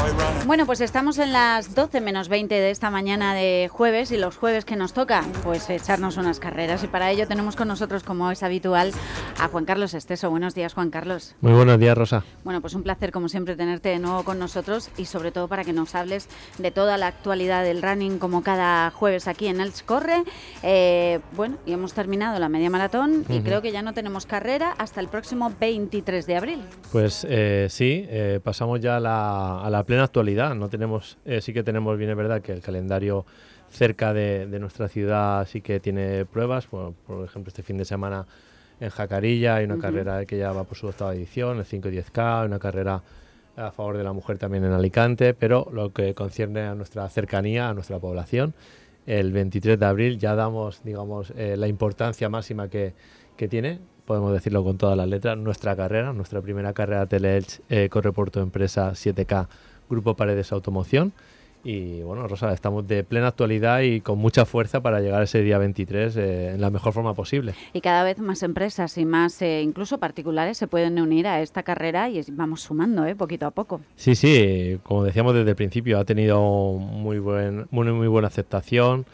Bueno, pues estamos en las 12 menos 20 de esta mañana de jueves, y los jueves que nos toca, pues echarnos unas carreras, y para ello tenemos con nosotros, como es habitual, a Juan Carlos Esteso. Buenos días, Juan Carlos. Muy buenos días, Rosa. Bueno, pues un placer como siempre tenerte de nuevo con nosotros, y sobre todo para que nos hables de toda la actualidad del running, como cada jueves aquí en Elche Corre. Bueno, y hemos terminado la media maratón y creo que ya no tenemos carrera hasta el próximo 23 de abril. Pues sí, pasamos ya a la plena actualidad. No tenemos, sí que tenemos, bien es verdad, que el calendario cerca de nuestra ciudad sí que tiene pruebas. Por ejemplo, este fin de semana en Jacarilla hay una carrera que ya va por su 8ª edición, el 5 y 10K, una carrera a favor de la mujer también en Alicante, pero lo que concierne a nuestra cercanía, a nuestra población, el 23 de abril ya damos, digamos, la importancia máxima que tiene, podemos decirlo con todas las letras, nuestra carrera, nuestra primera carrera Tele-Elche, Corre por tu empresa 7K, Grupo Paredes Automoción. Y bueno, Rosa, estamos de plena actualidad y con mucha fuerza para llegar a ese día 23 en la mejor forma posible. Y cada vez más empresas y más incluso particulares se pueden unir a esta carrera, y vamos sumando poquito a poco. Sí, como decíamos desde el principio, ha tenido muy buena aceptación.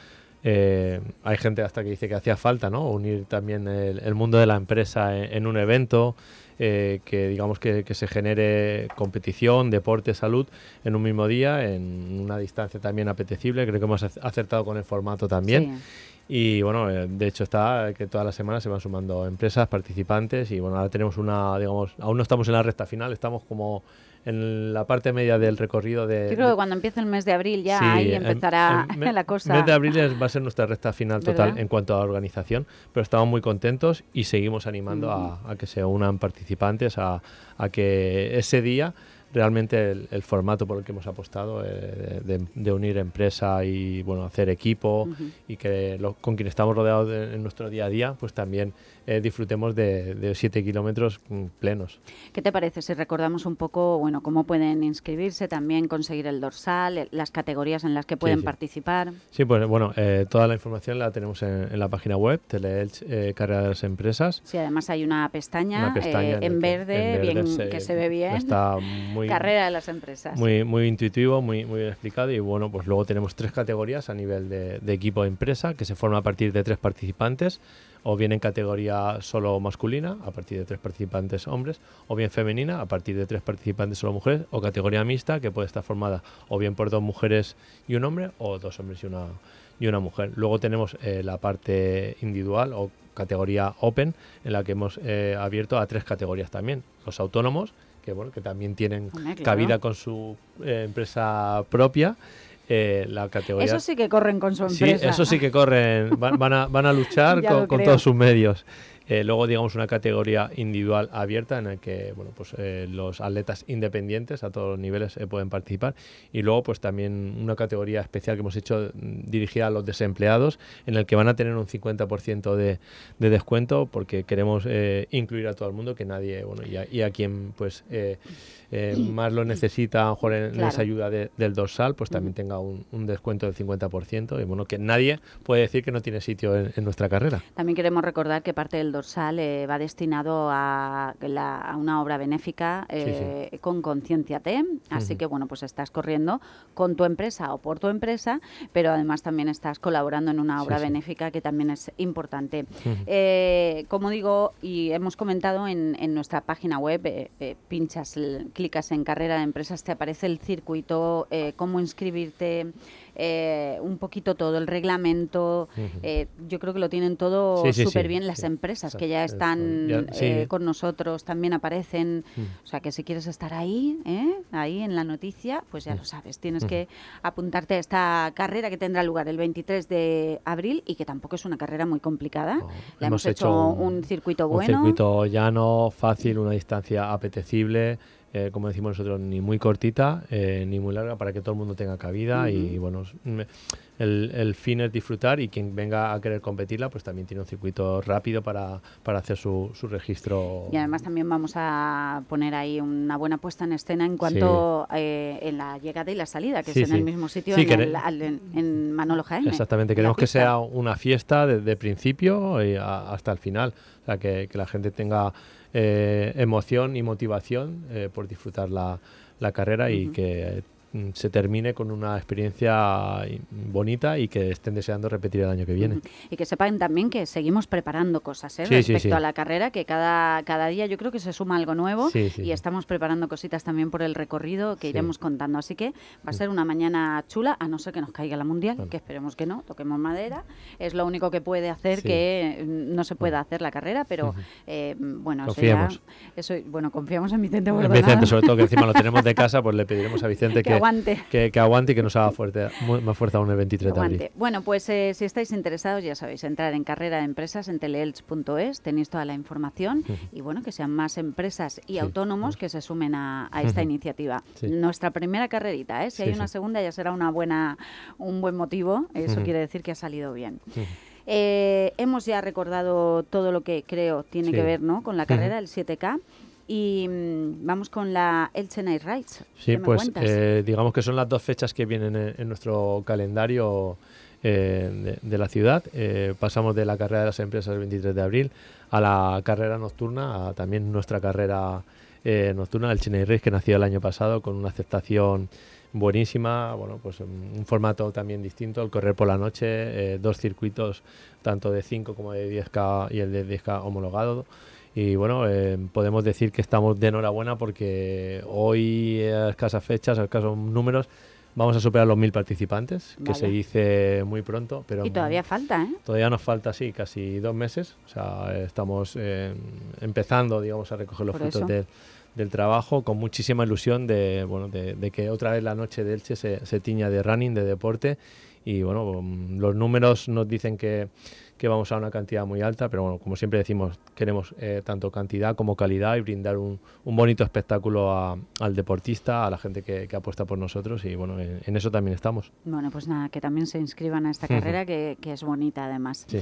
Hay gente hasta que dice que hacía falta, ¿no?, unir también el mundo de la empresa en un evento, que digamos que se genere competición, deporte, salud en un mismo día, en una distancia también apetecible. Creo que hemos acertado con el formato también. Sí. Y bueno, de hecho está que todas las semanas se van sumando empresas, participantes, y bueno, ahora tenemos digamos, aún no estamos en la recta final, estamos como en la parte media del recorrido de... Yo creo que cuando empiece el mes de abril ya, sí, ahí empezará la cosa. El mes de abril va a ser nuestra recta final total, ¿verdad?, en cuanto a la organización, pero estamos muy contentos y seguimos animando a que se unan participantes, a que ese día realmente el formato por el que hemos apostado, de unir empresa y bueno, hacer equipo, y que con quien estamos rodeados en nuestro día a día, pues también disfrutemos de 7 kilómetros plenos. ¿Qué te parece si recordamos un poco, bueno, cómo pueden inscribirse, también conseguir el dorsal, las categorías en las que pueden participar? Sí, pues bueno, toda la información la tenemos en la página web, Tele-Elche, Carrera de las Empresas. Sí, además hay una pestaña en verde, bien, que se ve bien. Está Carrera de las Empresas. Muy intuitivo, muy bien explicado. Y bueno, pues luego tenemos 3 categorías a nivel de equipo de empresa, que se forma a partir de 3 participantes, o bien en categoría solo masculina, a partir de 3 participantes hombres, o bien femenina, a partir de 3 participantes solo mujeres, o categoría mixta, que puede estar formada o bien por 2 mujeres y un hombre, o 2 hombres y una mujer. Luego tenemos la parte individual o categoría open, en la que hemos abierto a 3 categorías también: los autónomos, que bueno, que también tienen cabida con su empresa propia. La categoría... Eso sí que corren con su empresa. Sí, eso sí que corren, van a luchar con todos sus medios. Luego, digamos, una categoría individual abierta en la que bueno, pues, los atletas independientes a todos los niveles pueden participar. Y luego pues también una categoría especial que hemos hecho dirigida a los desempleados, en el que van a tener un 50% de descuento, porque queremos incluir a todo el mundo, que nadie, bueno, y a quien pues más lo necesita, a lo mejor en esa ayuda del dorsal, pues también tenga un descuento del 50%. Y bueno, que nadie puede decir que no tiene sitio en nuestra carrera. También queremos recordar que parte del dorsal va destinado a una obra benéfica con Concienciate, así que bueno, pues estás corriendo con tu empresa o por tu empresa, pero además también estás colaborando en una obra benéfica que también es importante. Como digo, y hemos comentado en nuestra página web, clicas en Carrera de Empresas, te aparece el circuito, cómo inscribirte, un poquito todo, el reglamento. Yo creo que lo tienen todo súper bien las empresas que ya están con nosotros, también aparecen. O sea, que si quieres estar ahí en la noticia, pues ya lo sabes, tienes que apuntarte a esta carrera que tendrá lugar el 23 de abril y que tampoco es una carrera muy complicada. Le hemos hecho un circuito bueno. Un circuito llano, fácil, una distancia apetecible. Como decimos nosotros, ni muy cortita ni muy larga, para que todo el mundo tenga cabida. Y bueno, el fin es disfrutar, y quien venga a querer competirla pues también tiene un circuito rápido para hacer su registro. Y además también vamos a poner ahí una buena puesta en escena en cuanto en la llegada y la salida, que es en el mismo sitio, en Manolo Jaime. Exactamente, queremos que sea una fiesta desde principio hasta el final, o sea, que la gente tenga emoción y motivación por disfrutar la carrera, y que se termine con una experiencia bonita y que estén deseando repetir el año que viene. Y que sepan también que seguimos preparando cosas respecto a la carrera, que cada día yo creo que se suma algo nuevo y estamos preparando cositas también por el recorrido que iremos contando. Así que va a ser una mañana chula, a no ser que nos caiga la Mundial, que esperemos que no, toquemos madera. Es lo único que puede hacer que no se pueda hacer la carrera, pero bueno, confiemos. Confiamos en Vicente Bordonado. En Vicente, sobre todo, que encima lo tenemos de casa, pues le pediremos a Vicente que aguante. Que aguante y que nos haga más fuerza aún el 23 de abril. Bueno, pues si estáis interesados, ya sabéis, entrar en Carrera de Empresas en teleelch.es, tenéis toda la información y bueno, que sean más empresas y autónomos que se sumen a esta iniciativa. Nuestra primera carrerita, si hay una segunda ya será un buen motivo, eso quiere decir que ha salido bien. Hemos ya recordado todo lo que creo tiene que ver, ¿no?, con la carrera, el 7K. Y vamos con la Elche Night Rides. Sí, pues digamos que son las dos fechas que vienen en nuestro calendario de la ciudad. Pasamos de la carrera de las empresas el 23 de abril a la carrera nocturna, a también nuestra carrera nocturna, el Elche Night Rides, que nació el año pasado con una aceptación buenísima. Bueno, pues un formato también distinto, el correr por la noche, 2 circuitos, tanto de 5 como de 10K y el de 10K homologado. Y bueno, podemos decir que estamos de enhorabuena porque hoy, a escasas fechas, a escasos números, vamos a superar los 1000 participantes, que se dice muy pronto. Pero y todavía falta, ¿eh? Todavía nos falta, casi 2 meses. O sea, estamos empezando, digamos, a recoger los frutos del trabajo, con muchísima ilusión de que otra vez la noche de Elche se tiña de running, de deporte. Y bueno, los números nos dicen que vamos a una cantidad muy alta, pero bueno, como siempre decimos, queremos tanto cantidad como calidad y brindar un bonito espectáculo al deportista, a la gente que apuesta por nosotros, y bueno, en eso también estamos. Bueno, pues nada, que también se inscriban a esta carrera, que es bonita además. Sí.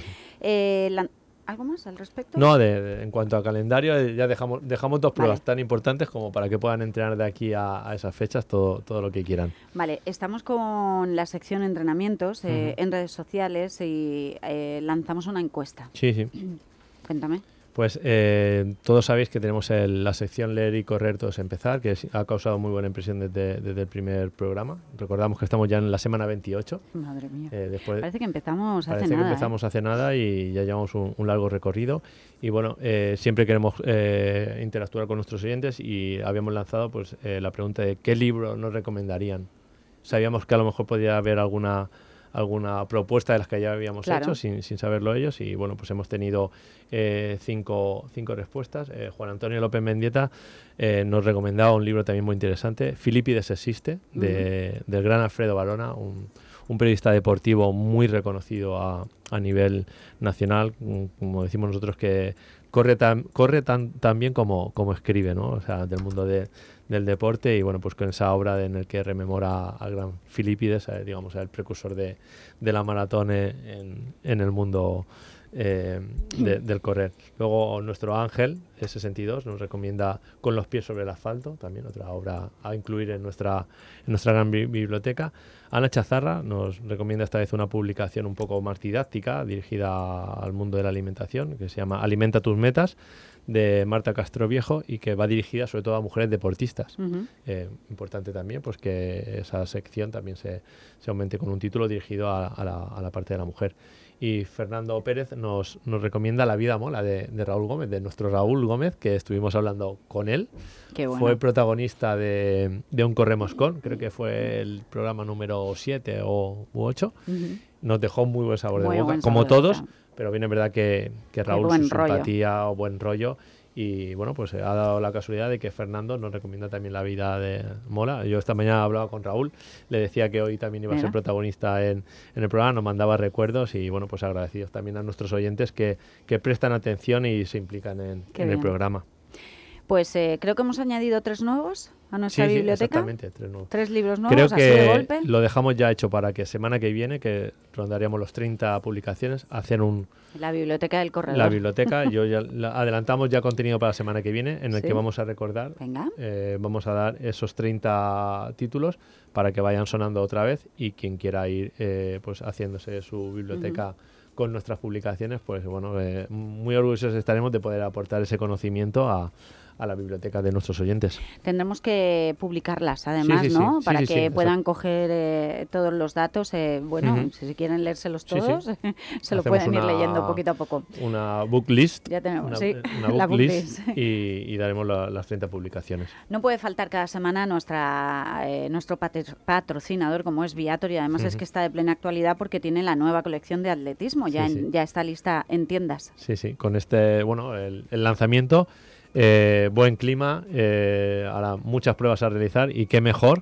¿Algo más al respecto? No, en cuanto a calendario, ya dejamos 2 pruebas tan importantes como para que puedan entrenar de aquí a esas fechas todo lo que quieran. Vale, estamos con la sección entrenamientos en redes sociales y lanzamos una encuesta. Sí. Cuéntame. Pues todos sabéis que tenemos la sección Leer y Correr Todos Empezar, que ha causado muy buena impresión desde el primer programa. Recordamos que estamos ya en la semana 28. Madre mía. Parece que empezamos hace nada y ya llevamos un largo recorrido. Y bueno, siempre queremos interactuar con nuestros oyentes y habíamos lanzado pues la pregunta de ¿qué libro nos recomendarían? Sabíamos que a lo mejor podría haber alguna propuesta de las que ya habíamos hecho sin saberlo ellos, y bueno, pues hemos tenido 5 respuestas. Juan Antonio López Mendieta nos recomendaba un libro también muy interesante, Filipides existe, del gran Alfredo Barona, un periodista deportivo muy reconocido a nivel nacional, como decimos nosotros, que corre tan bien como escribe, ¿no? O sea, del mundo del deporte, y bueno, pues con esa obra en el que rememora al gran Filipides, digamos, el precursor de la maratón en el mundo del correr. Luego nuestro Ángel, S62, nos recomienda Con los pies sobre el asfalto, también otra obra a incluir en nuestra gran biblioteca. Ana Chazarra nos recomienda esta vez una publicación un poco más didáctica, dirigida al mundo de la alimentación, que se llama Alimenta tus metas, de Marta Castroviejo, y que va dirigida sobre todo a mujeres deportistas. Importante también pues que esa sección también se aumente con un título dirigido a la parte de la mujer. Y Fernando Pérez nos recomienda La vida mola de Raúl Gómez, de nuestro Raúl Gómez, que estuvimos hablando con él. Qué bueno. Fue protagonista de Un Corremos Con, creo que fue el programa número 7 u 8. Nos dejó muy buen sabor de boca, como todos, pero bien es verdad que Raúl, su simpatía o buen rollo. Y bueno, pues ha dado la casualidad de que Fernando nos recomienda también La vida de mola. Yo esta mañana hablaba con Raúl, le decía que hoy también iba a ser protagonista en el programa, nos mandaba recuerdos, y bueno, pues agradecidos también a nuestros oyentes que prestan atención y se implican en el programa. Pues creo que hemos añadido 3 nuevos a nuestra biblioteca. Exactamente, 3 nuevos. 3 libros nuevos, creo así de golpe. Lo dejamos ya hecho para que semana que viene, que rondaríamos los 30 publicaciones, hacer la biblioteca del corredor. La biblioteca, adelantamos ya contenido para la semana que viene, en el que vamos a recordar, vamos a dar esos 30 títulos para que vayan sonando otra vez, y quien quiera ir pues haciéndose su biblioteca con nuestras publicaciones, pues bueno, muy orgullosos estaremos de poder aportar ese conocimiento a a la biblioteca de nuestros oyentes. Tendremos que publicarlas, además, ¿no? Para que puedan coger todos los datos. Bueno, si quieren leérselos todos, se lo pueden ir leyendo poquito a poco. Una book list. Ya tenemos, una book list y daremos las 30 publicaciones. No puede faltar cada semana nuestro patrocinador, como es Viator, y además es que está de plena actualidad porque tiene la nueva colección de atletismo. Ya está lista en tiendas. Sí, con el lanzamiento, buen clima, ahora muchas pruebas a realizar y qué mejor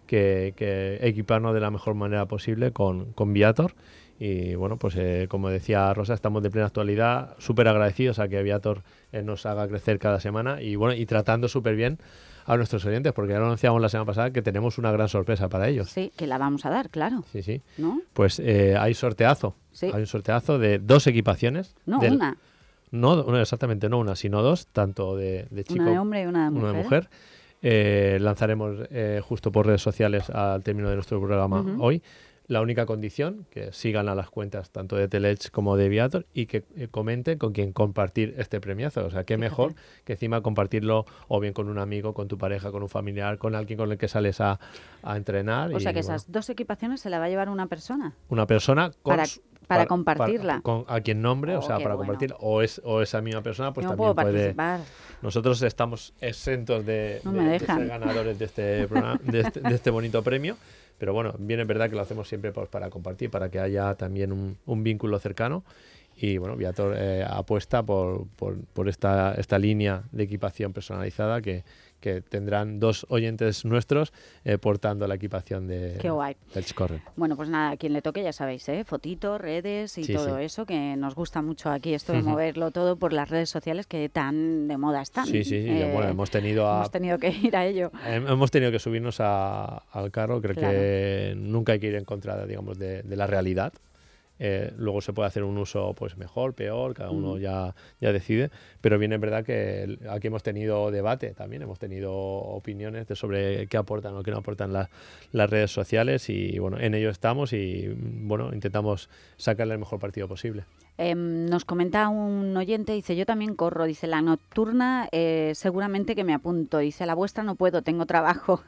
que equiparnos de la mejor manera posible con Viator. Y bueno, pues como decía Rosa, estamos de plena actualidad, súper agradecidos a que Viator nos haga crecer cada semana y tratando súper bien a nuestros oyentes, porque ya lo anunciamos la semana pasada que tenemos una gran sorpresa para ellos. Sí, que la vamos a dar, claro. Sí. ¿No? Pues hay sorteazo. Sí. Hay un sorteazo de 2 equipaciones. No, una. No, exactamente, no una, sino 2, tanto de chico, una de hombre y una de mujer. Lanzaremos justo por redes sociales al término de nuestro programa hoy. La única condición, que sigan a las cuentas tanto de Teleelch como de Viator y que comenten con quien compartir este premiazo. O sea, qué mejor que encima compartirlo o bien con un amigo, con tu pareja, con un familiar, con alguien con el que sales a entrenar. O sea, que esas 2 equipaciones se la va a llevar una persona. Una persona para compartirla. A quien nombre, para compartirla. O esa misma persona, pues no también puedo puede. Participar. Nosotros estamos exentos de ser ganadores de este programa, de este bonito premio. Pero bueno, bien es verdad que lo hacemos siempre para compartir, para que haya también un vínculo cercano. Y bueno, Viator apuesta por esta línea de equipación personalizada que tendrán 2 oyentes nuestros portando la equipación del Correr. Bueno, pues nada, a quien le toque ya sabéis, fotitos, redes y todo eso, que nos gusta mucho aquí esto de moverlo todo por las redes sociales que tan de moda están. Sí. Bueno, hemos tenido que ir a ello. Hemos tenido que subirnos al carro. Creo que nunca hay que ir en contra, digamos, de la realidad. Luego se puede hacer un uso pues mejor, peor, cada uno ya decide, pero bien es verdad que aquí hemos tenido debate también, hemos tenido opiniones sobre qué aportan o qué no aportan las redes sociales y bueno, en ello estamos y bueno, intentamos sacarle el mejor partido posible. Nos comenta un oyente, dice, yo también corro, dice, la nocturna seguramente que me apunto, dice, la vuestra no puedo, tengo trabajo.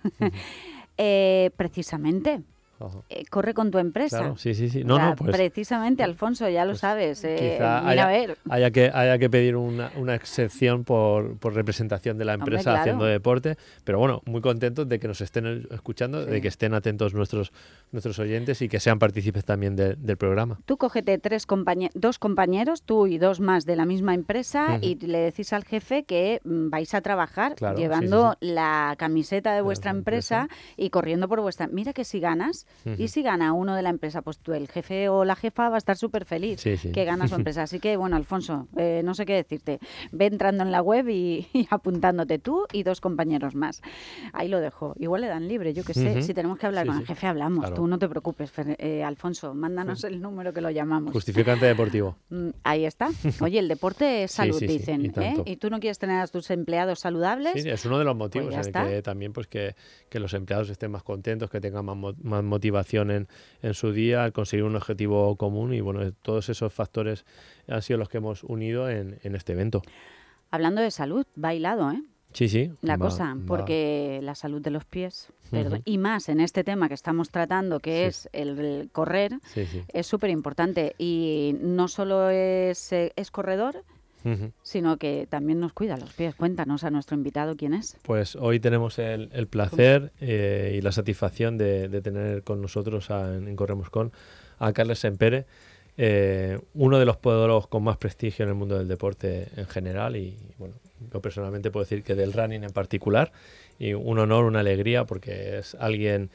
Precisamente. Corre con tu empresa. Claro, sí. Pues, precisamente, Alfonso, ya lo sabes. Quizá haya que pedir una excepción por representación de la empresa haciendo deporte, pero bueno, muy contentos de que nos estén escuchando, de que estén atentos nuestros oyentes y que sean partícipes también del programa. Tú cógete 2 compañeros, tú y 2 más de la misma empresa y le decís al jefe que vais a trabajar llevando la camiseta de vuestra empresa y corriendo por vuestra... Mira que si ganas, y si gana uno de la empresa, pues tú, el jefe o la jefa va a estar súper feliz que gana su empresa. Así que, bueno, Alfonso, no sé qué decirte. Ve entrando en la web y apuntándote tú y 2 compañeros más. Ahí lo dejo. Igual le dan libre, yo qué sé. Si tenemos que hablar con el jefe, hablamos. Claro. Tú no te preocupes, Alfonso. Mándanos el número que lo llamamos. Justificante deportivo. Ahí está. Oye, el deporte es salud, dicen. Y tú no quieres tener a tus empleados saludables. Sí, es uno de los motivos pues en el que también pues que los empleados estén más contentos, que tengan más motivación en su día, al conseguir un objetivo común y bueno, todos esos factores han sido los que hemos unido en este evento. Hablando de salud, bailado, ¿eh? Sí. Porque la salud de los pies, y más en este tema que estamos tratando, que es el correr, es súper importante. Y no solo es corredor, sino que también nos cuida los pies. Cuéntanos a nuestro invitado quién es. Pues hoy tenemos el placer y la satisfacción de tener con nosotros en Corremos Con a Carles Sempere, uno de los podólogos con más prestigio en el mundo del deporte en general y bueno, yo personalmente puedo decir que del running en particular, y un honor, una alegría, porque es alguien,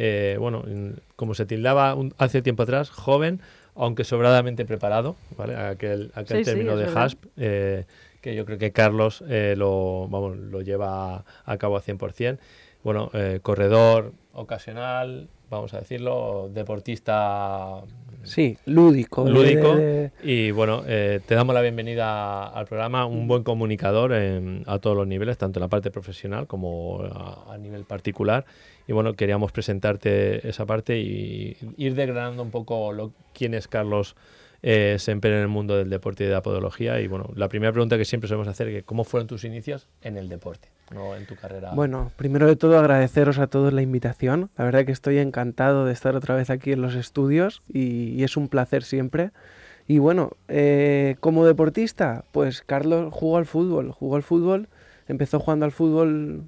como se tildaba hace tiempo atrás, joven, aunque sobradamente preparado, ¿vale? Aquel término de HASP, que yo creo que Carlos lo lleva a cabo al 100%. Bueno, corredor ocasional, vamos a decirlo, deportista... Sí, lúdico. Y bueno, te damos la bienvenida al programa, un buen comunicador a todos los niveles, tanto en la parte profesional como a nivel particular. Y bueno, queríamos presentarte esa parte y ir desgranando un poco quién es Carlos siempre en el mundo del deporte y de la podología. Y bueno, la primera pregunta que siempre solemos hacer es ¿cómo fueron tus inicios en el deporte, no en tu carrera? Bueno, primero de todo agradeceros a todos la invitación. La verdad que estoy encantado de estar otra vez aquí en los estudios y es un placer siempre. Y bueno, como deportista, pues Carlos jugó al fútbol, empezó jugando al fútbol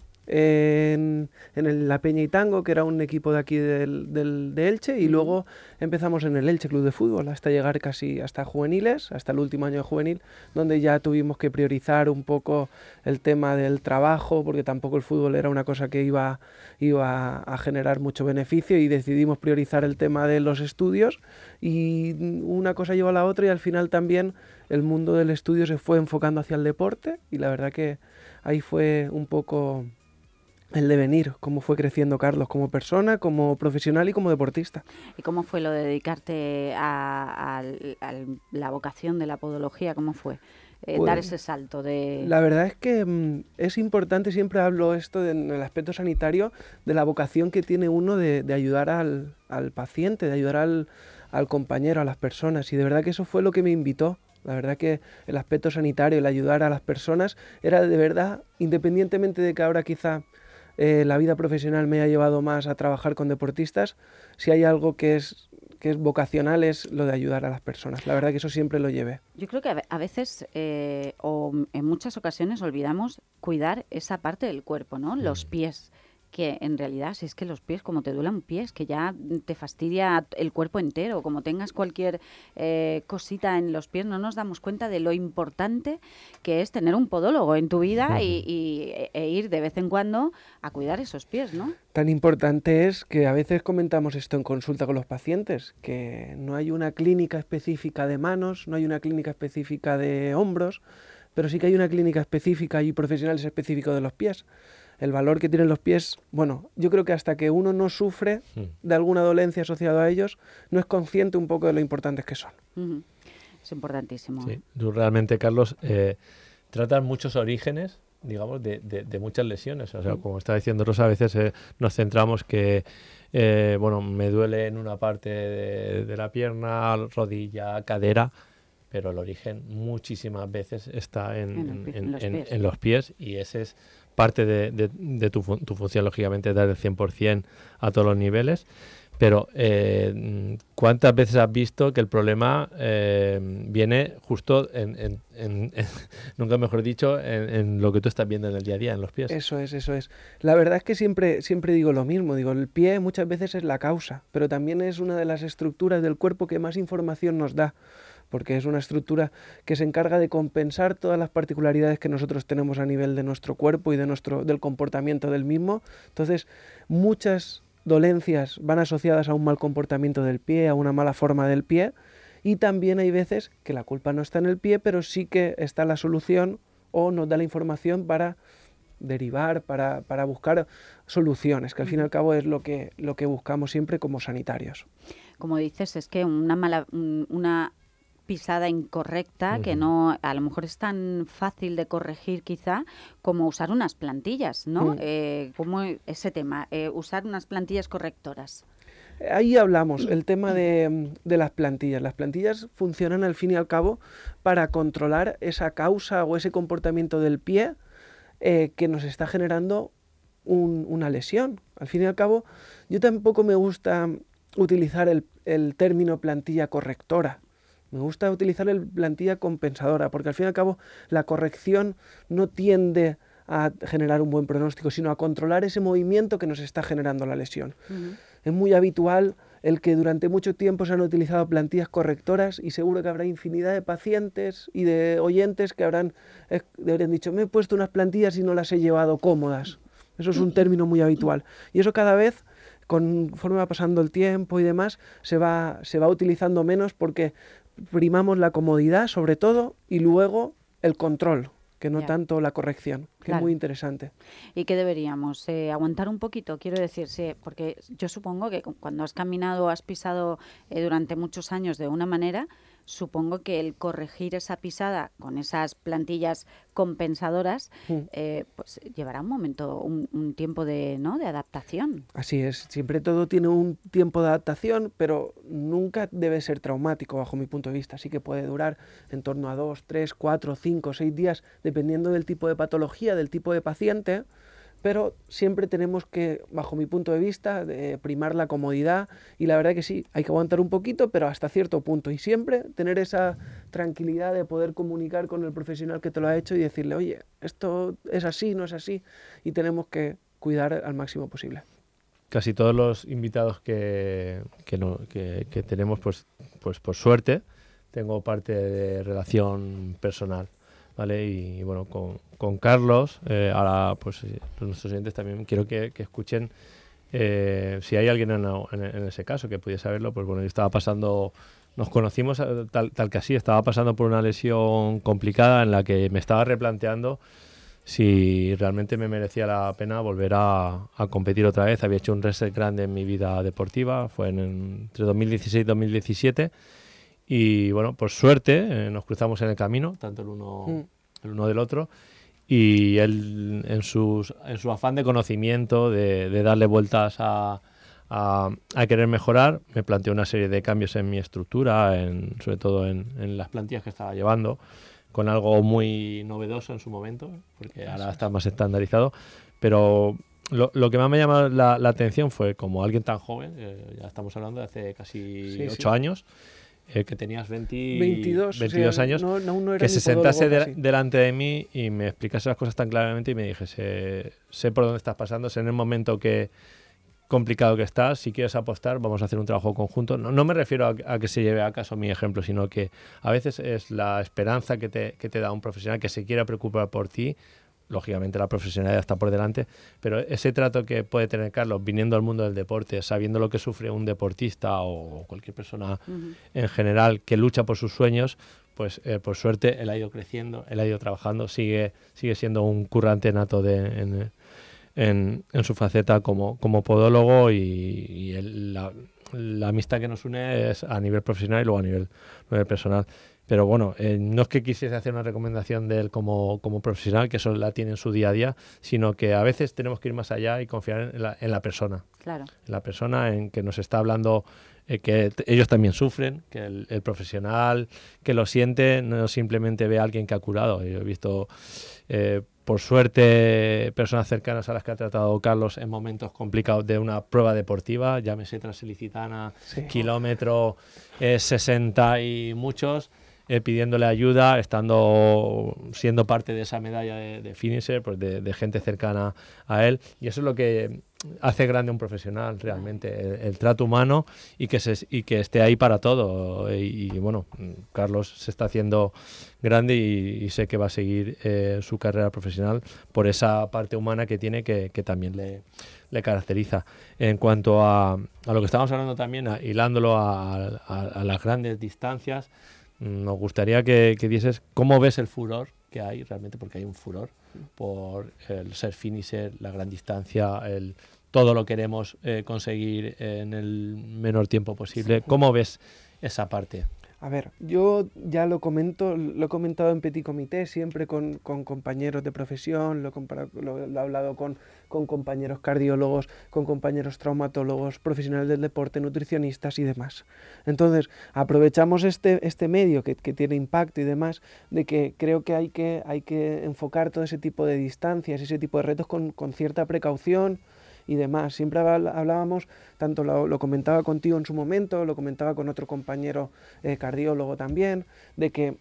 la Peña y Tango, que era un equipo de aquí de Elche, y luego empezamos en el Elche Club de Fútbol hasta llegar casi hasta juveniles, hasta el último año de juvenil, donde ya tuvimos que priorizar un poco el tema del trabajo, porque tampoco el fútbol era una cosa que iba a generar mucho beneficio, y decidimos priorizar el tema de los estudios, y una cosa llevó a la otra, y al final también el mundo del estudio se fue enfocando hacia el deporte, y la verdad que ahí fue un poco el devenir, cómo fue creciendo Carlos como persona, como profesional y como deportista. ¿Y cómo fue lo de dedicarte a la vocación de la podología? ¿Cómo fue Pues, dar ese salto de...? La verdad es que es importante, siempre hablo esto en el aspecto sanitario, de la vocación que tiene uno de ayudar al paciente, de ayudar al compañero, a las personas, y de verdad que eso fue lo que me invitó. La verdad que el aspecto sanitario, el ayudar a las personas, era de verdad, independientemente de que ahora quizá la vida profesional me ha llevado más a trabajar con deportistas, si hay algo que es vocacional es lo de ayudar a las personas. La verdad que eso siempre lo llevé. Yo creo que a veces o en muchas ocasiones olvidamos cuidar esa parte del cuerpo, ¿no? Los pies, que en realidad, si es que los pies, como te duelen pies, que ya te fastidia el cuerpo entero, como tengas cualquier cosita en los pies, no nos damos cuenta de lo importante que es tener un podólogo en tu vida e ir de vez en cuando a cuidar esos pies, ¿no? Tan importante es que a veces comentamos esto en consulta con los pacientes, que no hay una clínica específica de manos, no hay una clínica específica de hombros, pero sí que hay una clínica específica y profesionales específicos de los pies. El valor que tienen los pies, bueno, yo creo que hasta que uno no sufre de alguna dolencia asociada a ellos, no es consciente un poco de lo importantes que son. Es importantísimo. Sí, tú realmente, Carlos, tratas muchos orígenes, digamos, de muchas lesiones. O sea, como está diciendo Rosa, a veces nos centramos que, bueno, me duele en una parte de la pierna, rodilla, cadera, pero el origen muchísimas veces está en los pies, y ese es parte de tu función, lógicamente, dar el 100% a todos los niveles. Pero ¿cuántas veces has visto que el problema viene justo nunca mejor dicho, en lo que tú estás viendo en el día a día, en los pies? Eso es. La verdad es que siempre digo lo mismo. Digo, el pie muchas veces es la causa, pero también es una de las estructuras del cuerpo que más información nos da, porque es una estructura que se encarga de compensar todas las particularidades que nosotros tenemos a nivel de nuestro cuerpo y del comportamiento del mismo. Entonces, muchas dolencias van asociadas a un mal comportamiento del pie, a una mala forma del pie, y también hay veces que la culpa no está en el pie, pero sí que está la solución o nos da la información para derivar, para buscar soluciones, que al fin y al cabo es lo que buscamos siempre como sanitarios. Como dices, es que una pisada incorrecta que no, a lo mejor es tan fácil de corregir quizá como usar unas plantillas, ¿no? Como ese tema, usar unas plantillas correctoras. Ahí hablamos, el tema de las plantillas. Las plantillas funcionan al fin y al cabo para controlar esa causa o ese comportamiento del pie que nos está generando una lesión. Al fin y al cabo, yo tampoco me gusta utilizar el término plantilla correctora. Me gusta utilizar el plantilla compensadora, porque al fin y al cabo la corrección no tiende a generar un buen pronóstico, sino a controlar ese movimiento que nos está generando la lesión. Es muy habitual el que durante mucho tiempo se han utilizado plantillas correctoras, y seguro que habrá infinidad de pacientes y de oyentes que habrían dicho, me he puesto unas plantillas y no las he llevado cómodas. Eso es un término muy habitual. Y eso cada vez, conforme va pasando el tiempo y demás, se va utilizando menos, porque primamos la comodidad sobre todo y luego el control, que no tanto la corrección, que es muy interesante. ¿Y qué deberíamos? ¿Aguantar un poquito? Quiero decir, porque yo supongo que cuando has caminado o has pisado durante muchos años de una manera, supongo que el corregir esa pisada con esas plantillas compensadoras, pues llevará un tiempo de, ¿no?, de adaptación. Así es, siempre todo tiene un tiempo de adaptación, pero nunca debe ser traumático bajo mi punto de vista. Sí que puede durar en torno a 2, 3, 4, 5, 6 días, dependiendo del tipo de patología, del tipo de paciente, pero siempre tenemos que, bajo mi punto de vista, primar la comodidad, y la verdad que sí, hay que aguantar un poquito, pero hasta cierto punto, y siempre tener esa tranquilidad de poder comunicar con el profesional que te lo ha hecho y decirle, oye, esto es así, no es así, y tenemos que cuidar al máximo posible. Casi todos los invitados que tenemos, pues por suerte, tengo parte de relación personal, ¿vale? Y bueno, con Carlos, ahora pues nuestros oyentes también quiero que escuchen, si hay alguien en ese caso que pudiese saberlo, pues bueno, yo estaba pasando, nos conocimos tal que así, estaba pasando por una lesión complicada en la que me estaba replanteando si realmente me merecía la pena volver a competir otra vez. Había hecho un reset grande en mi vida deportiva, fue entre 2016 y 2017, y bueno, por suerte nos cruzamos en el camino, tanto el uno del otro, y él en su afán de conocimiento, de darle vueltas a querer mejorar, me planteó una serie de cambios en mi estructura, sobre todo en las plantillas que estaba llevando, con algo muy novedoso en su momento, porque ahora está más estandarizado, pero lo que más me llamó la atención fue, como alguien tan joven, ya estamos hablando de hace casi 8 años, que tenías 22 años, no que se sentase delante de mí y me explicase las cosas tan claramente y me dijese, sé por dónde estás pasando, sé en el momento complicado que estás, si quieres apostar vamos a hacer un trabajo conjunto. No me refiero a que se lleve a caso mi ejemplo, sino que a veces es la esperanza que te da un profesional que se quiera preocupar por ti. Lógicamente la profesionalidad está por delante, pero ese trato que puede tener Carlos viniendo al mundo del deporte, sabiendo lo que sufre un deportista o cualquier persona en general que lucha por sus sueños, pues por suerte él ha ido creciendo, él ha ido trabajando, sigue siendo un currante nato en su faceta como podólogo, y la amistad que nos une es a nivel profesional y luego a nivel personal. Pero bueno, no es que quisiese hacer una recomendación de él como profesional, que eso la tiene en su día a día, sino que a veces tenemos que ir más allá y confiar en la persona. Claro. En la persona, en que nos está hablando, que ellos también sufren, que el profesional que lo siente no simplemente ve a alguien que ha curado. Yo he visto, por suerte, personas cercanas a las que ha tratado Carlos en momentos complicados de una prueba deportiva, llámese Transilicitana, kilómetro 60 y muchos, pidiéndole ayuda, siendo parte de esa medalla de finisher, pues de gente cercana a él, y eso es lo que hace grande un profesional realmente, el trato humano, y que esté ahí para todo. Y bueno, Carlos se está haciendo grande y sé que va a seguir su carrera profesional por esa parte humana que tiene, que también le caracteriza. En cuanto a lo que estábamos hablando también, hilándolo a las grandes distancias, nos gustaría que dieses cómo ves el furor que hay realmente, porque hay un furor por el ser finisher, la gran distancia, todo lo queremos conseguir en el menor tiempo posible. ¿Cómo ves esa parte? A ver, yo ya lo he comentado en Petit Comité, siempre con compañeros de profesión, lo he hablado con compañeros cardiólogos, con compañeros traumatólogos, profesionales del deporte, nutricionistas y demás. Entonces, aprovechamos este medio que tiene impacto y demás, de que creo que hay que enfocar todo ese tipo de distancias, ese tipo de retos con cierta precaución y demás. Siempre hablábamos, tanto lo comentaba contigo en su momento, lo comentaba con otro compañero cardiólogo también, de que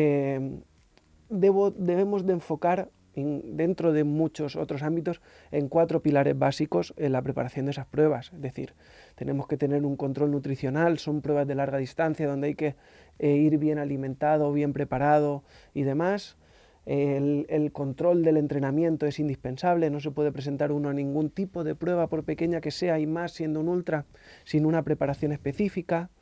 debemos de enfocar dentro de muchos otros ámbitos en 4 pilares básicos en la preparación de esas pruebas. Es decir, tenemos que tener un control nutricional, son pruebas de larga distancia donde hay que ir bien alimentado, bien preparado y demás. El control del entrenamiento es indispensable, no se puede presentar uno a ningún tipo de prueba, por pequeña que sea, y más siendo un ultra, sin una preparación específica.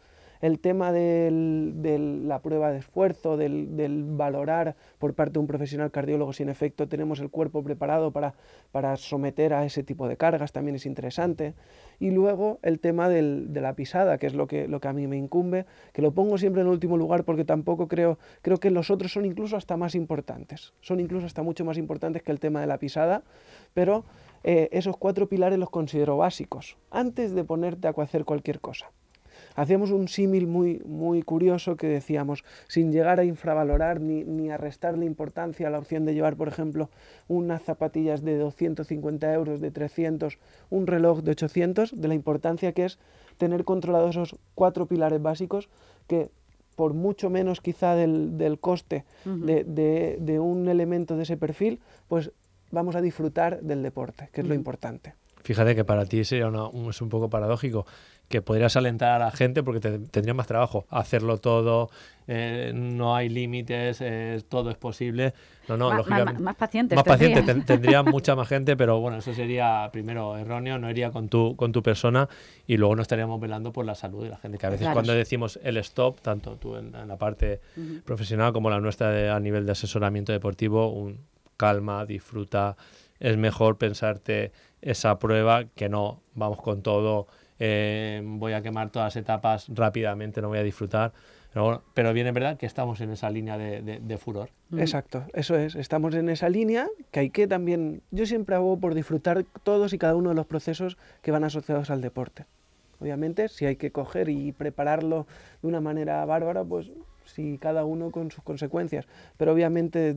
el tema de la prueba de esfuerzo, del valorar por parte de un profesional cardiólogo si en efecto tenemos el cuerpo preparado para someter a ese tipo de cargas, también es interesante. Y luego el tema de la pisada, que es lo que a mí me incumbe, que lo pongo siempre en último lugar porque tampoco creo que los otros son incluso hasta más importantes, son incluso hasta mucho más importantes que el tema de la pisada, pero esos 4 pilares los considero básicos antes de ponerte a hacer cualquier cosa. Hacíamos un símil muy curioso que decíamos, sin llegar a infravalorar ni a restarle importancia a la opción de llevar, por ejemplo, unas zapatillas de 250 euros, de 300, un reloj de 800, de la importancia que es tener controlados esos 4 pilares básicos que, por mucho menos quizá del coste de un elemento de ese perfil, pues vamos a disfrutar del deporte, que es lo importante. Fíjate que para ti es un poco paradójico, que podrías alentar a la gente porque tendría más trabajo. Hacerlo todo, no hay límites, todo es posible. No, lógicamente. Más pacientes. Más pacientes, tendría mucha más gente, pero bueno, eso sería primero erróneo, no iría con tu persona y luego no estaríamos velando por la salud de la gente. Que a veces cuando decimos el stop, tanto tú en la parte profesional como la nuestra a nivel de asesoramiento deportivo, calma, disfruta, es mejor pensarte esa prueba que no vamos con todo, voy a quemar todas las etapas rápidamente, no voy a disfrutar. Pero bien es verdad que estamos en esa línea de furor. Exacto, eso es, estamos en esa línea que hay que también, yo siempre hago por disfrutar todos y cada uno de los procesos que van asociados al deporte. Obviamente, si hay que coger y prepararlo de una manera bárbara, pues sí, cada uno con sus consecuencias. Pero obviamente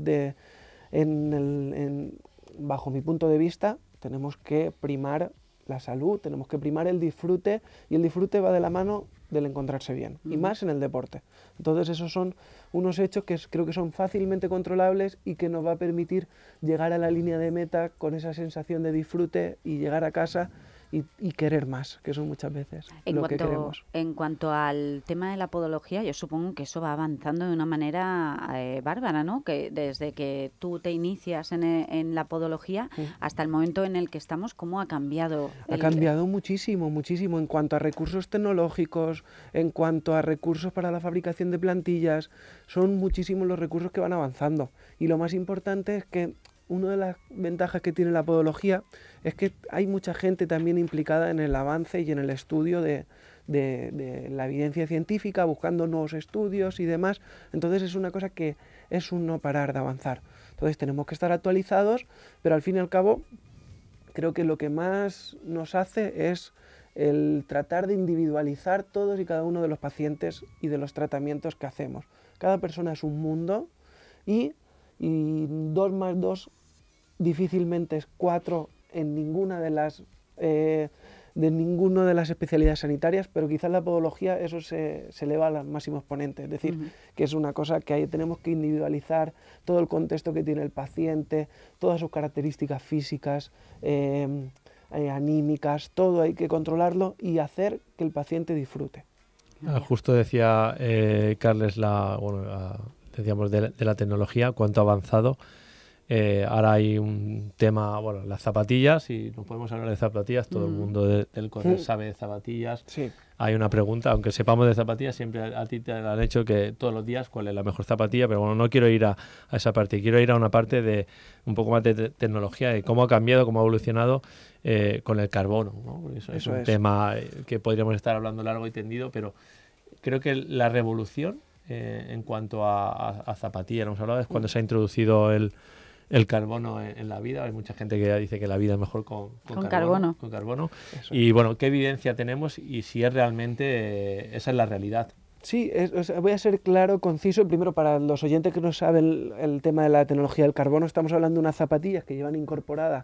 bajo mi punto de vista, tenemos que primar la salud, tenemos que primar el disfrute, y el disfrute va de la mano del encontrarse bien, y más en el deporte. Entonces esos son unos hechos que creo que son fácilmente controlables y que nos va a permitir llegar a la línea de meta con esa sensación de disfrute y llegar a casa y querer más, que son muchas veces lo que queremos. En cuanto al tema de la podología, yo supongo que eso va avanzando de una manera bárbara, ¿no? Que desde que tú te inicias en la podología hasta el momento en el que estamos, ¿cómo ha cambiado? Ha cambiado muchísimo, muchísimo en cuanto a recursos tecnológicos, en cuanto a recursos para la fabricación de plantillas. Son muchísimos los recursos que van avanzando. Y lo más importante es que una de las ventajas que tiene la podología es que hay mucha gente también implicada en el avance y en el estudio de la evidencia científica, buscando nuevos estudios y demás. Entonces es una cosa que es un no parar de avanzar. Entonces tenemos que estar actualizados, pero al fin y al cabo creo que lo que más nos hace es el tratar de individualizar todos y cada uno de los pacientes y de los tratamientos que hacemos. Cada persona es un mundo y 2 más 2 difícilmente es 4 en ninguna de las especialidades sanitarias, pero quizás la podología eso se eleva al máximo exponente, es decir, que es una cosa que tenemos que individualizar todo el contexto que tiene el paciente, todas sus características físicas, anímicas, todo hay que controlarlo y hacer que el paciente disfrute. Justo decía Carles decíamos de la tecnología, cuánto ha avanzado. Ahora hay un tema, las zapatillas, y no podemos hablar de zapatillas, todo el mundo del correr sabe de zapatillas. Sí. Hay una pregunta, aunque sepamos de zapatillas, siempre a ti te han hecho que todos los días cuál es la mejor zapatilla, pero no quiero ir a esa parte, quiero ir a una parte de un poco más de tecnología, de cómo ha cambiado, cómo ha evolucionado con el carbono, ¿no? Eso es un tema que podríamos estar hablando largo y tendido, pero creo que la revolución en cuanto a zapatillas, hemos hablado, es cuando se ha introducido el carbono en la vida. Hay mucha gente que dice que la vida es mejor con carbono. Con carbono. Y bueno, ¿qué evidencia tenemos y si es realmente esa es la realidad? Sí, voy a ser claro, conciso. Primero, para los oyentes que no saben el tema de la tecnología del carbono, estamos hablando de unas zapatillas que llevan incorporada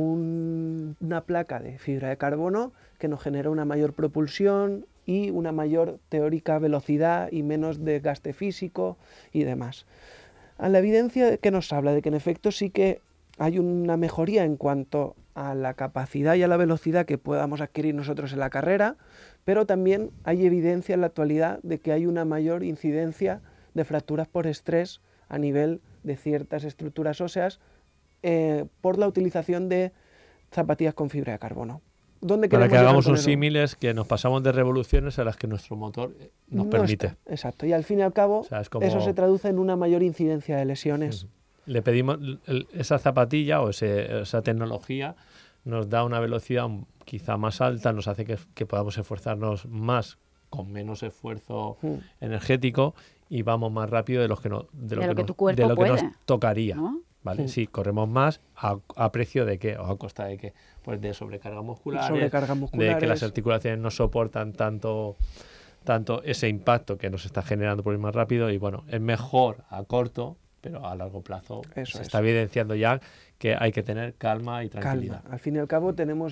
una placa de fibra de carbono que nos genera una mayor propulsión y una mayor teórica velocidad y menos desgaste físico y demás. A la evidencia que nos habla de que en efecto sí que hay una mejoría en cuanto a la capacidad y a la velocidad que podamos adquirir nosotros en la carrera, pero también hay evidencia en la actualidad de que hay una mayor incidencia de fracturas por estrés a nivel de ciertas estructuras óseas por la utilización de zapatillas con fibra de carbono. ¿Dónde para queremos que llegar hagamos con un eso? símil es que nos pasamos de revoluciones a las que nuestro motor nos No permite. está, exacto. Y al fin y al cabo, O sea, es como... eso se traduce en una mayor incidencia de lesiones. Le pedimos esa zapatilla o esa tecnología nos da una velocidad quizá más alta, nos hace que podamos esforzarnos más con menos esfuerzo energético y vamos más rápido de lo que nos tocaría. ¿No? ¿Vale? Sí, corremos más a precio de qué o a costa de qué, pues de sobrecargas musculares, de que las articulaciones no soportan tanto ese impacto que nos está generando por ir más rápido y bueno, es mejor a corto, pero a largo plazo se está evidenciando ya que hay que tener calma y tranquilidad. Calma. Al fin y al cabo tenemos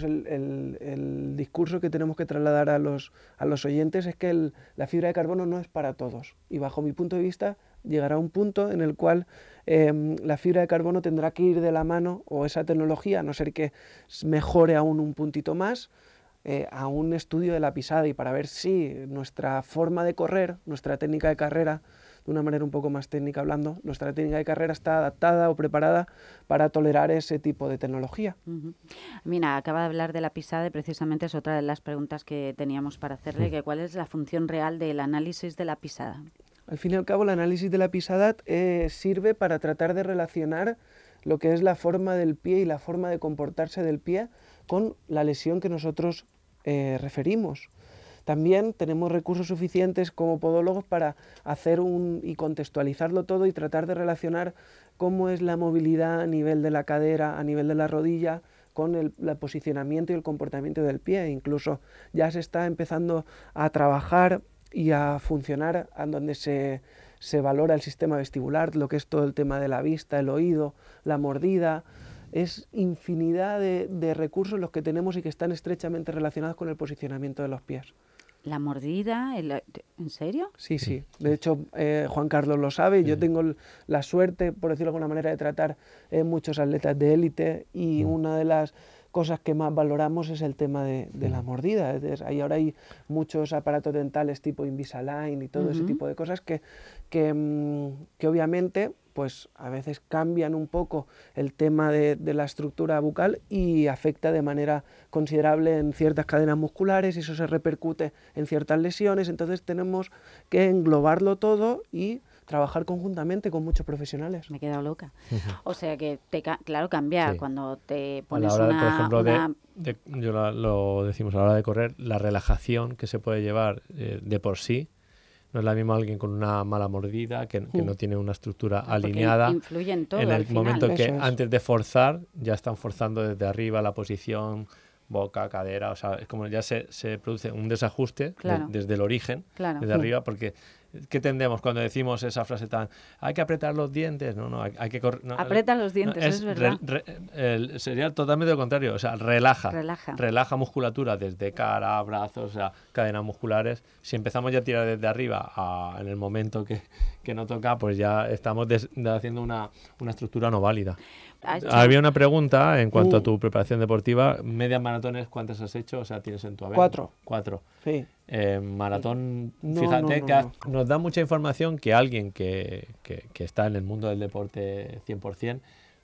el discurso que tenemos que trasladar a los oyentes es que la fibra de carbono no es para todos y bajo mi punto de vista llegará un punto en el cual la fibra de carbono tendrá que ir de la mano o esa tecnología, a no ser que mejore aún un puntito más, a un estudio de la pisada y para ver si nuestra forma de correr, nuestra técnica de carrera, de una manera un poco más técnica hablando, nuestra técnica de carrera está adaptada o preparada para tolerar ese tipo de tecnología. Mira, acaba de hablar de la pisada y precisamente es otra de las preguntas que teníamos para hacerle, que ¿cuál es la función real del análisis de la pisada? Al fin y al cabo, el análisis de la pisada sirve para tratar de relacionar lo que es la forma del pie y la forma de comportarse del pie con la lesión que nosotros referimos. También tenemos recursos suficientes como podólogos para hacer y contextualizarlo todo y tratar de relacionar cómo es la movilidad a nivel de la cadera, a nivel de la rodilla, con el posicionamiento y el comportamiento del pie. Incluso ya se está empezando a trabajar y a funcionar a donde se valora el sistema vestibular, lo que es todo el tema de la vista, el oído, la mordida. Es infinidad de recursos los que tenemos y que están estrechamente relacionados con el posicionamiento de los pies. ¿La mordida? ¿En serio? Sí, sí. De hecho, Juan Carlos lo sabe. Yo tengo la suerte, por decirlo de alguna manera, de tratar muchos atletas de élite y una de las cosas que más valoramos es el tema de la mordida. Ahora hay muchos aparatos dentales tipo Invisalign y todo ese tipo de cosas que obviamente pues a veces cambian un poco el tema de la estructura bucal y afecta de manera considerable en ciertas cadenas musculares y eso se repercute en ciertas lesiones. Entonces tenemos que englobarlo todo y trabajar conjuntamente con muchos profesionales. Me he quedado loca. O sea que, claro, cambia cuando te pones por ejemplo, lo decimos a la hora de correr, la relajación que se puede llevar de por sí. No es la misma alguien con una mala mordida, que no tiene una estructura alineada. Influye en todo en el momento que antes de forzar, ya están forzando desde arriba la posición, boca, cadera. O sea, es como ya se produce un desajuste desde el origen, desde arriba, porque ¿qué tendemos cuando decimos esa frase tan hay que apretar los dientes? No, hay que apretan los dientes, es verdad. Sería totalmente lo contrario, o sea, relaja musculatura desde cara, brazos, o sea, cadenas musculares. Si empezamos ya a tirar desde arriba en el momento que no toca, pues ya estamos haciendo una estructura no válida. Había una pregunta en cuanto a tu preparación deportiva. ¿Medias maratones cuántas has hecho? O sea, tienes en tu haber. 4. Sí. Maratón, fíjate que nos da mucha información que alguien que está en el mundo del deporte 100%,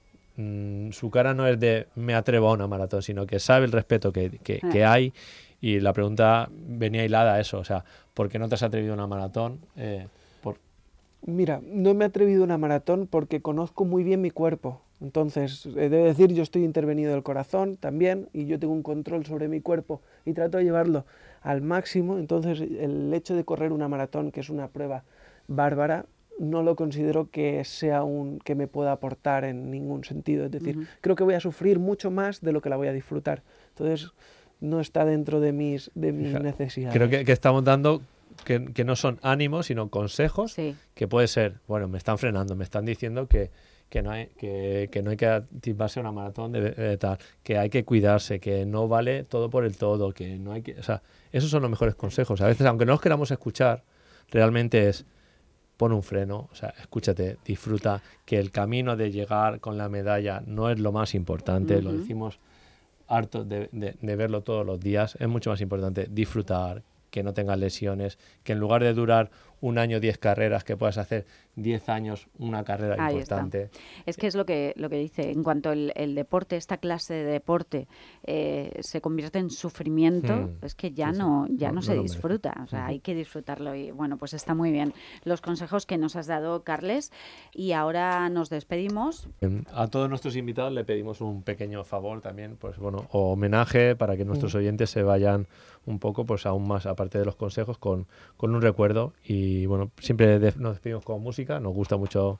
su cara no es de me atrevo a una maratón, sino que sabe el respeto que hay. Y la pregunta venía hilada a eso, o sea, ¿por qué no te has atrevido a una maratón? Mira, no me he atrevido a una maratón porque conozco muy bien mi cuerpo. Entonces, he de decir, yo estoy intervenido del corazón también y yo tengo un control sobre mi cuerpo y trato de llevarlo al máximo. Entonces, el hecho de correr una maratón, que es una prueba bárbara, no lo considero que sea que me pueda aportar en ningún sentido. Es decir, creo que voy a sufrir mucho más de lo que la voy a disfrutar. Entonces, no está dentro de mis necesidades. Creo que estamos dando que no son ánimos, sino consejos, que puede ser, bueno, me están frenando, me están diciendo que no hay que activarse a una maratón de tal, que hay que cuidarse, que no vale todo por el todo, que no hay que... O sea, esos son los mejores consejos. A veces, aunque no los queramos escuchar, realmente es pon un freno, o sea, escúchate, disfruta, que el camino de llegar con la medalla no es lo más importante, lo decimos harto de verlo todos los días, es mucho más importante disfrutar, que no tengas lesiones, que en lugar de durar un año 10 carreras, que puedas hacer 10 años una carrera Ahí importante. Está. Es que es lo que dice, en cuanto el deporte, esta clase de deporte se convierte en sufrimiento, es que ya no se disfruta, o sea, hay que disfrutarlo y bueno, pues está muy bien los consejos que nos has dado, Carles, y ahora nos despedimos. A todos nuestros invitados le pedimos un pequeño favor también, pues bueno, o homenaje para que nuestros oyentes se vayan un poco, pues aún más, aparte de los consejos, con un recuerdo. Y bueno, siempre nos despedimos con música, nos gusta mucho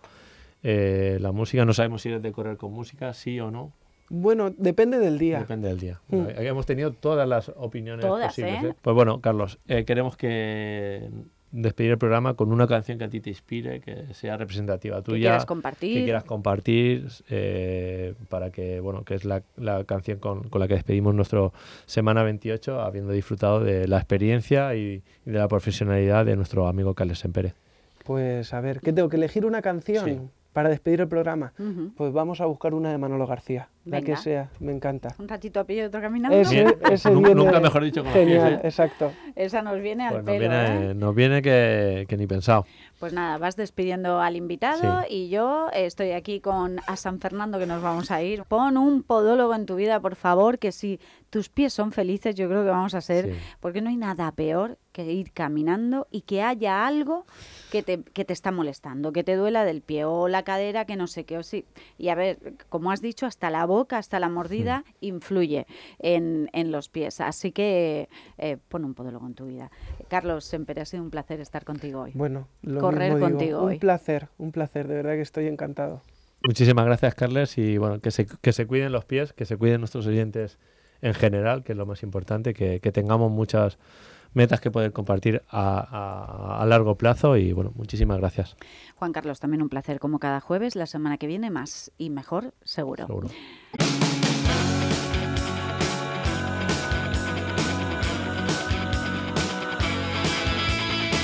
la música, no sabemos si es de correr con música, sí o no. Bueno, depende del día. Depende del día. Hemos tenido todas las opiniones posibles. ¿eh? Pues bueno, Carlos, queremos que despedir el programa con una canción que a ti te inspire, que sea representativa tuya, que quieras compartir, para que, bueno, que es la canción con la que despedimos nuestro Semana 28, habiendo disfrutado de la experiencia y de la profesionalidad de nuestro amigo Carles Sempere. Pues a ver, ¿qué tengo que elegir una canción para despedir el programa? Pues vamos a buscar una de Manolo García, la que sea, me encanta. Un ratito a pie y otro caminando. Ese nunca mejor dicho con genial, los pies, exacto. Esa nos viene al pues pelo. Nos viene que ni pensado. Pues nada, vas despidiendo al invitado y yo estoy aquí a San Fernando, que nos vamos a ir. Pon un podólogo en tu vida, por favor, que si tus pies son felices, yo creo que vamos a ser, porque no hay nada peor que ir caminando y que haya algo que te está molestando, que te duela del pie o la cadera, que no sé qué, o sí. Y a ver, como has dicho, hasta la boca, hasta la mordida, influye en los pies. Así que pon un podólogo en tu vida. Carlos Sempere, ha sido un placer estar contigo hoy. Bueno, correr contigo hoy. Un placer, de verdad que estoy encantado. Muchísimas gracias, Carles, y bueno, que se cuiden los pies, que se cuiden nuestros oyentes en general, que es lo más importante, que tengamos muchas metas que poder compartir a largo plazo y bueno, muchísimas gracias. Juan Carlos, también un placer como cada jueves, la semana que viene más y mejor, seguro.